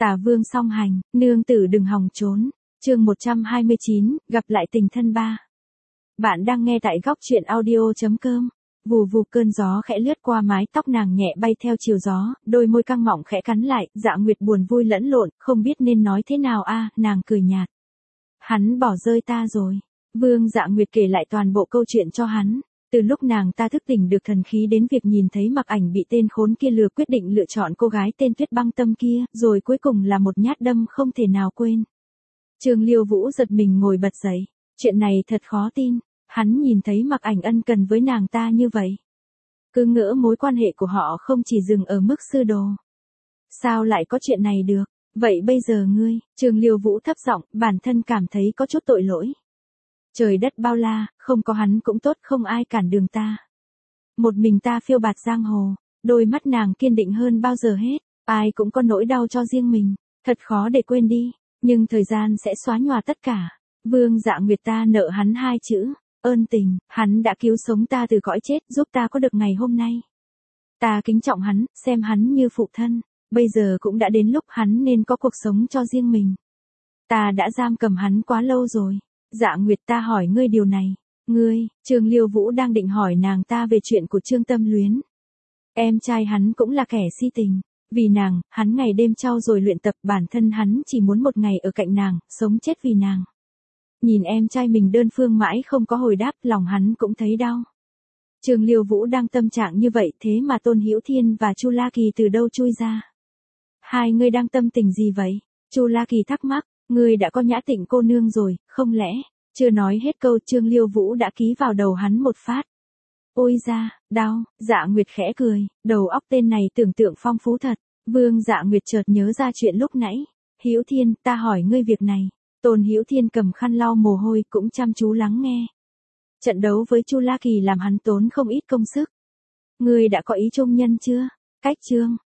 Tả Vương song hành, nương tử đừng hòng trốn. Chương 129, gặp lại tình thân 3. Bạn đang nghe tại góc truyện audio.com. Vù vù cơn gió khẽ lướt qua mái tóc nàng nhẹ bay theo chiều gió, đôi môi căng mọng khẽ cắn lại, Dạ Nguyệt buồn vui lẫn lộn, không biết nên nói thế nào nàng cười nhạt. Hắn bỏ rơi ta rồi. Vương Dạ Nguyệt kể lại toàn bộ câu chuyện cho hắn. Từ lúc nàng ta thức tỉnh được thần khí đến việc nhìn thấy Mặc Ảnh bị tên khốn kia lừa, quyết định lựa chọn cô gái tên Tuyết Băng Tâm kia, rồi cuối cùng là một nhát đâm không thể nào quên. Trương Liêu Vũ giật mình ngồi bật dậy. Chuyện này thật khó tin. Hắn nhìn thấy Mặc Ảnh ân cần với nàng ta như vậy. Cứ ngỡ mối quan hệ của họ không chỉ dừng ở mức sư đồ. Sao lại có chuyện này được? Vậy bây giờ ngươi, Trương Liêu Vũ thấp giọng, bản thân cảm thấy có chút tội lỗi. Trời đất bao la, không có hắn cũng tốt, không ai cản đường ta. Một mình ta phiêu bạt giang hồ, đôi mắt nàng kiên định hơn bao giờ hết, ai cũng có nỗi đau cho riêng mình, thật khó để quên đi, nhưng thời gian sẽ xóa nhòa tất cả. Vương Dạ Nguyệt ta nợ hắn 2 chữ, ơn tình, hắn đã cứu sống ta từ cõi chết, giúp ta có được ngày hôm nay. Ta kính trọng hắn, xem hắn như phụ thân, bây giờ cũng đã đến lúc hắn nên có cuộc sống cho riêng mình. Ta đã giam cầm hắn quá lâu rồi. Dạ Nguyệt ta hỏi ngươi điều này. Ngươi, Trương Liêu Vũ đang định hỏi nàng ta về chuyện của Trương Tâm Luyến. Em trai hắn cũng là kẻ si tình. Vì nàng, hắn ngày đêm trau dồi luyện tập, bản thân hắn chỉ muốn một ngày ở cạnh nàng, sống chết vì nàng. Nhìn em trai mình đơn phương mãi không có hồi đáp, lòng hắn cũng thấy đau. Trương Liêu Vũ đang tâm trạng như vậy, thế mà Tôn Hữu Thiên và Chu La Kỳ từ đâu chui ra? Hai ngươi đang tâm tình gì vậy? Chu La Kỳ thắc mắc. Ngươi đã có Nhã Tịnh cô nương rồi, không lẽ? Chưa nói hết câu, Trương Liêu Vũ đã ký vào đầu hắn một phát. Ôi da, đau. Dạ Nguyệt khẽ cười, đầu óc tên này tưởng tượng phong phú thật. Vương Dạ Nguyệt chợt nhớ ra chuyện lúc nãy. Hữu Thiên, ta hỏi ngươi việc này. Tôn Hữu Thiên cầm khăn lau mồ hôi, cũng chăm chú lắng nghe. Trận đấu với Chu La Kỳ làm hắn tốn không ít công sức. Ngươi đã có ý trung nhân chưa? Cách Trương